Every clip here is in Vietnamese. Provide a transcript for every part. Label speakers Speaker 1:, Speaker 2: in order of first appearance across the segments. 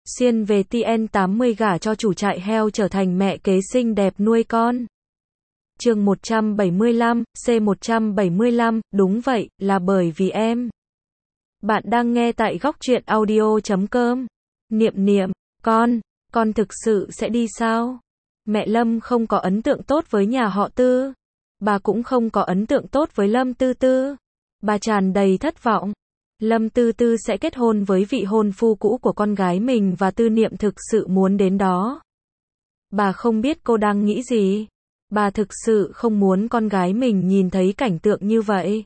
Speaker 1: Xuyên về TN80 gả cho chủ trại heo trở thành mẹ kế xinh đẹp nuôi con. Chương 175, C175, đúng vậy, là bởi vì em. Bạn đang nghe tại góc truyện audio.com. Niệm, con thực sự sẽ đi sao? Mẹ Lâm không có ấn tượng tốt với nhà họ Tư. Bà cũng không có ấn tượng tốt với Lâm Tư Tư. Bà tràn đầy thất vọng. Lâm Tư Tư sẽ kết hôn với vị hôn phu cũ của con gái mình và Tư Niệm thực sự muốn đến đó. Bà không biết cô đang nghĩ gì. Bà thực sự không muốn con gái mình nhìn thấy cảnh tượng như vậy.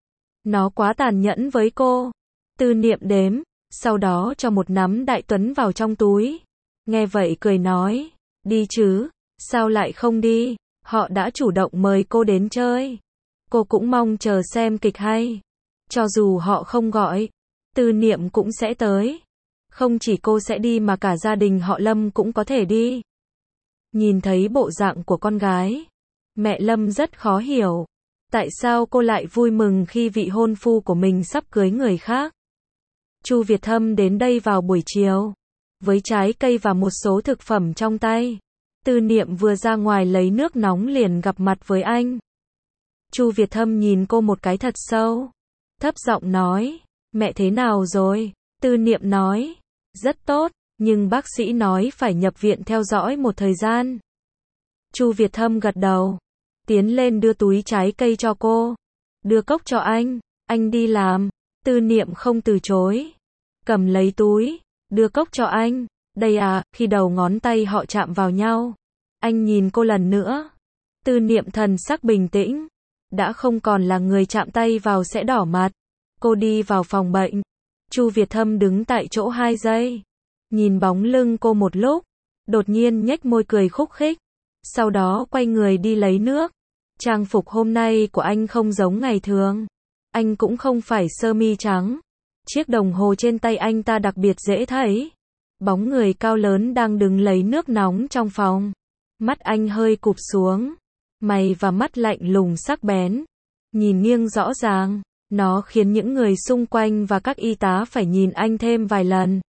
Speaker 1: Nó quá tàn nhẫn với cô. Tư Niệm đếm, sau đó cho một nắm đại tuấn vào trong túi. Nghe vậy cười nói, đi chứ, sao lại không đi, họ đã chủ động mời cô đến chơi. Cô cũng mong chờ xem kịch hay. Cho dù họ không gọi, Tư Niệm cũng sẽ tới. Không chỉ cô sẽ đi mà cả gia đình họ Lâm cũng có thể đi. Nhìn thấy bộ dạng của con gái, mẹ Lâm rất khó hiểu. Tại sao cô lại vui mừng khi vị hôn phu của mình sắp cưới người khác? Chu Việt Hâm đến đây vào buổi chiều, với trái cây và một số thực phẩm trong tay. Tư Niệm vừa ra ngoài lấy nước nóng liền gặp mặt với anh. Chu Việt Hâm nhìn cô một cái thật sâu, thấp giọng nói, mẹ thế nào rồi? Tư Niệm nói, rất tốt, nhưng bác sĩ nói phải nhập viện theo dõi một thời gian. Chu Việt Hâm gật đầu, tiến lên đưa túi trái cây cho cô, đưa cốc cho anh đi làm. Tư Niệm không từ chối, cầm lấy túi, đưa cốc cho anh. Đây à, khi đầu ngón tay họ chạm vào nhau, anh nhìn cô lần nữa. Tư Niệm thần sắc bình tĩnh, đã không còn là người chạm tay vào sẽ đỏ mặt. Cô đi vào phòng bệnh. Chu Việt Hâm đứng tại chỗ 2 giây, nhìn bóng lưng cô một lúc, đột nhiên nhếch môi cười khúc khích, sau đó quay người đi lấy nước. Trang phục hôm nay của anh không giống ngày thường, anh cũng không phải sơ mi trắng. Chiếc đồng hồ trên tay anh ta đặc biệt dễ thấy. Bóng người cao lớn đang đứng lấy nước nóng trong phòng. Mắt anh hơi cụp xuống, mày và mắt lạnh lùng sắc bén, nhìn nghiêng rõ ràng. Nó khiến những người xung quanh và các y tá phải nhìn anh thêm vài lần.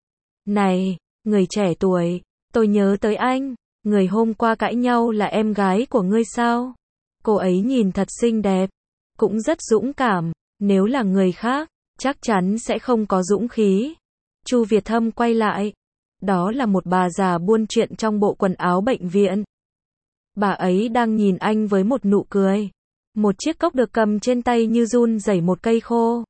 Speaker 1: Này, người trẻ tuổi, tôi nhớ tới anh. Người hôm qua cãi nhau là em gái của ngươi sao? Cô ấy nhìn thật xinh đẹp, cũng rất dũng cảm. Nếu là người khác, chắc chắn sẽ không có dũng khí. Chu Việt Hâm quay lại. Đó là một bà già buôn chuyện trong bộ quần áo bệnh viện. Bà ấy đang nhìn anh với một nụ cười. Một chiếc cốc được cầm trên tay như run rẩy một cây khô.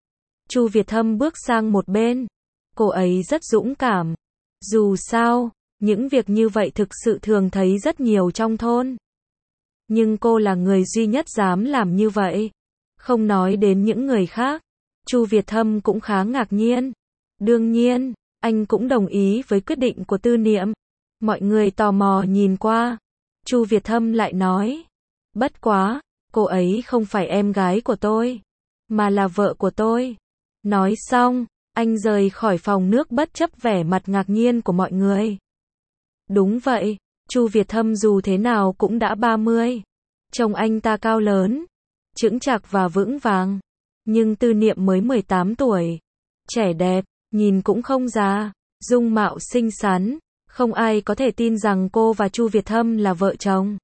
Speaker 1: Chu Việt Hâm bước sang một bên. Cô ấy rất dũng cảm. Dù sao, những việc như vậy thực sự thường thấy rất nhiều trong thôn. Nhưng cô là người duy nhất dám làm như vậy. Không nói đến những người khác, Chu Việt Hâm cũng khá ngạc nhiên. Đương nhiên, anh cũng đồng ý với quyết định của Tư Niệm. Mọi người tò mò nhìn qua. Chu Việt Hâm lại nói, bất quá, cô ấy không phải em gái của tôi, mà là vợ của tôi. Nói xong, anh rời khỏi phòng nước bất chấp vẻ mặt ngạc nhiên của mọi người. Đúng vậy, Chu Việt Hâm dù thế nào cũng đã 30. Trông anh ta cao lớn, chững chạc và vững vàng. Nhưng Tư Niệm mới 18 tuổi. Trẻ đẹp, nhìn cũng không già, dung mạo xinh xắn. Không ai có thể tin rằng cô và Chu Việt Hâm là vợ chồng.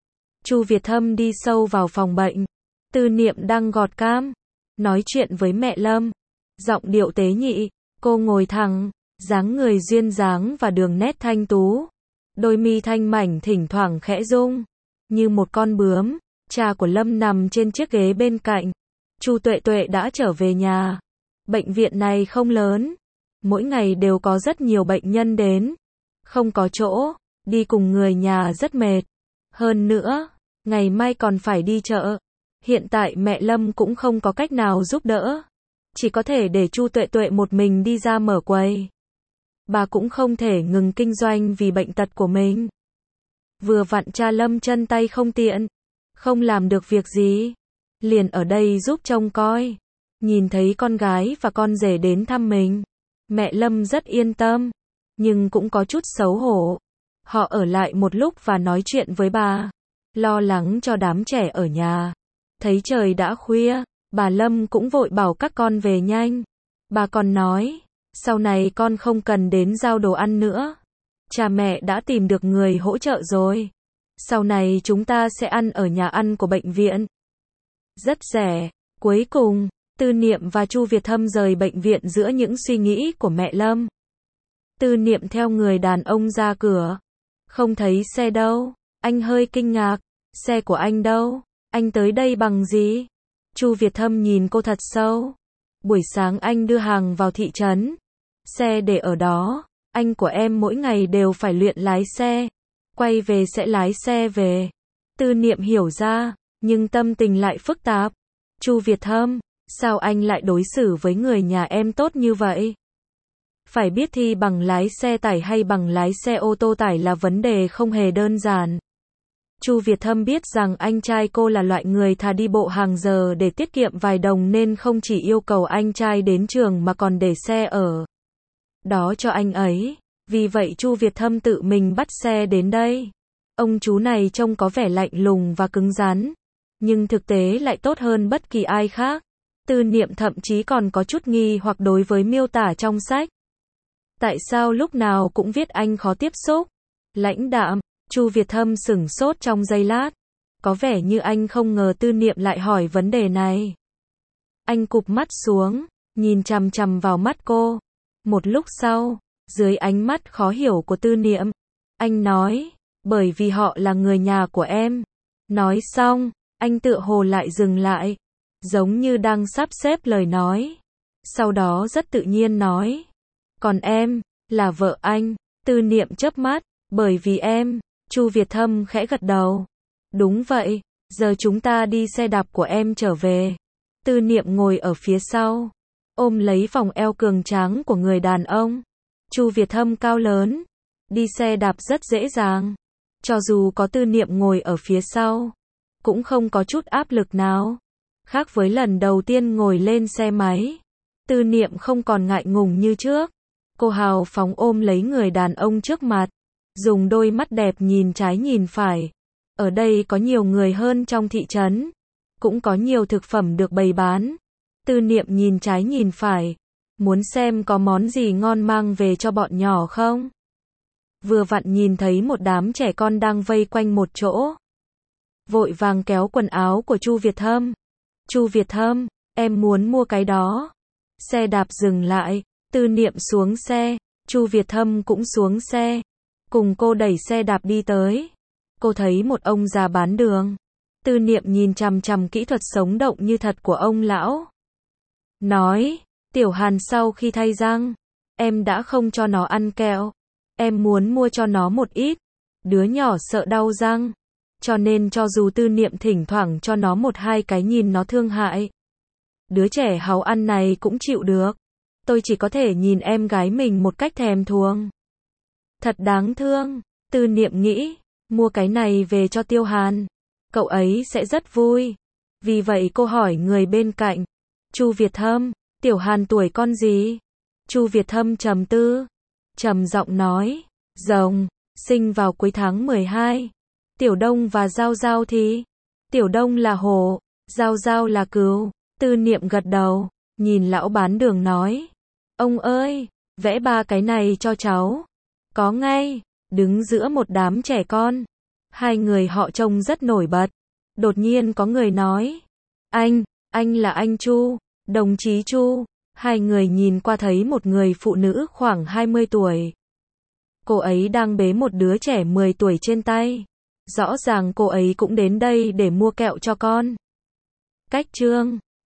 Speaker 1: Chu Việt Hâm đi sâu vào phòng bệnh. Tư Niệm đang gọt cam, nói chuyện với mẹ Lâm. Giọng điệu tế nhị, cô ngồi thẳng, dáng người duyên dáng và đường nét thanh tú. Đôi mi thanh mảnh thỉnh thoảng khẽ rung, như một con bướm. Cha của Lâm nằm trên chiếc ghế bên cạnh. Chu Tuệ Tuệ đã trở về nhà. Bệnh viện này không lớn, mỗi ngày đều có rất nhiều bệnh nhân đến. Không có chỗ, đi cùng người nhà rất mệt. Hơn nữa, ngày mai còn phải đi chợ. Hiện tại mẹ Lâm cũng không có cách nào giúp đỡ. Chỉ có thể để Chu Tuệ Tuệ một mình đi ra mở quầy. Bà cũng không thể ngừng kinh doanh vì bệnh tật của mình. Vừa vặn cha Lâm chân tay không tiện, không làm được việc gì, liền ở đây giúp trông coi. Nhìn thấy con gái và con rể đến thăm mình, mẹ Lâm rất yên tâm, nhưng cũng có chút xấu hổ. Họ ở lại một lúc và nói chuyện với bà, lo lắng cho đám trẻ ở nhà. Thấy trời đã khuya, bà Lâm cũng vội bảo các con về nhanh. Bà còn nói, Sau này con không cần đến giao đồ ăn nữa. Cha mẹ đã tìm được người hỗ trợ rồi. Sau này chúng ta sẽ ăn ở nhà ăn của bệnh viện. Rất rẻ. Cuối cùng, Tư Niệm và Chu Việt Thâm rời bệnh viện giữa những suy nghĩ của mẹ Lâm. Tư Niệm theo người đàn ông ra cửa. Không thấy xe đâu. Anh hơi kinh ngạc. Xe của anh đâu? Anh tới đây bằng gì? Chu Việt Thâm nhìn cô thật sâu. Buổi sáng anh đưa hàng vào thị trấn. Xe để ở đó. Anh của em mỗi ngày đều phải luyện lái xe. Quay về sẽ lái xe về. Tư Niệm hiểu ra, nhưng tâm tình lại phức tạp. Chu Việt Thâm, sao anh lại đối xử với người nhà em tốt như vậy? Phải biết thi bằng lái xe tải hay bằng lái xe ô tô tải là vấn đề không hề đơn giản. Chu Việt Thâm biết rằng anh trai cô là loại người thà đi bộ hàng giờ để tiết kiệm vài đồng nên không chỉ yêu cầu anh trai đến trường mà còn để xe ở đó cho anh ấy. Vì vậy Chu Việt Thâm tự mình bắt xe đến đây. Ông chú này trông có vẻ lạnh lùng và cứng rắn, nhưng thực tế lại tốt hơn bất kỳ ai khác. Tư Niệm thậm chí còn có chút nghi hoặc đối với miêu tả trong sách. Tại sao lúc nào cũng viết anh khó tiếp xúc, lãnh đạm? Chu Việt Thâm sửng sốt trong giây lát. Có vẻ như anh không ngờ Tư Niệm lại hỏi vấn đề này. Anh cụp mắt xuống, nhìn chằm chằm vào mắt cô. Một lúc sau, dưới ánh mắt khó hiểu của Tư Niệm, anh nói, bởi vì họ là người nhà của em. Nói xong, anh tựa hồ lại dừng lại, giống như đang sắp xếp lời nói. Sau đó rất tự nhiên nói, còn em, là vợ anh. Tư Niệm chớp mắt, bởi vì em. Chu Việt Thâm khẽ gật đầu. Đúng vậy, giờ chúng ta đi xe đạp của em trở về. Tư Niệm ngồi ở phía sau, ôm lấy vòng eo cường tráng của người đàn ông. Chu Việt Thâm cao lớn, đi xe đạp rất dễ dàng. Cho dù có Tư Niệm ngồi ở phía sau, cũng không có chút áp lực nào. Khác với lần đầu tiên ngồi lên xe máy, Tư Niệm không còn ngại ngùng như trước. Cô hào phóng ôm lấy người đàn ông trước mặt, dùng đôi mắt đẹp nhìn trái nhìn phải. Ở đây có nhiều người hơn trong thị trấn, cũng có nhiều thực phẩm được bày bán. Tư Niệm nhìn trái nhìn phải, muốn xem có món gì ngon mang về cho bọn nhỏ không. Vừa vặn nhìn thấy một đám trẻ con đang vây quanh một chỗ, vội vàng kéo quần áo của Chu Việt Thâm. Chu Việt Thâm, em muốn mua cái đó. Xe đạp dừng lại, Tư Niệm xuống xe, Chu Việt Thâm cũng xuống xe, cùng cô đẩy xe đạp đi tới. Cô thấy một ông già bán đường. Tư Niệm nhìn chằm chằm kỹ thuật sống động như thật của ông lão. Nói, Tiểu Hàn sau khi thay răng, em đã không cho nó ăn kẹo. Em muốn mua cho nó một ít. Đứa nhỏ sợ đau răng, cho nên cho dù Tư Niệm thỉnh thoảng cho nó một hai cái nhìn nó thương hại, đứa trẻ háu ăn này cũng chịu được. Tôi chỉ có thể nhìn em gái mình một cách thèm thuồng. Thật đáng thương, Tư Niệm nghĩ, mua cái này về cho Tiêu Hàn, cậu ấy sẽ rất vui. Vì vậy cô hỏi người bên cạnh, Chu Việt Thâm, Tiểu Hàn tuổi con gì? Chu Việt Thâm trầm tư, trầm giọng nói, rồng, sinh vào cuối tháng 12. Tiểu Đông và Giao Giao thì? Tiểu Đông là hổ, Giao Giao là cừu. Tư Niệm gật đầu, nhìn lão bán đường nói, ông ơi, vẽ ba cái này cho cháu. Có ngay, đứng giữa một đám trẻ con. Hai người họ trông rất nổi bật. Đột nhiên có người nói, anh là anh Chu, đồng chí Chu. Hai người nhìn qua thấy một người phụ nữ khoảng 20 tuổi. Cô ấy đang bế một đứa trẻ 10 tuổi trên tay. Rõ ràng cô ấy cũng đến đây để mua kẹo cho con. Cách chương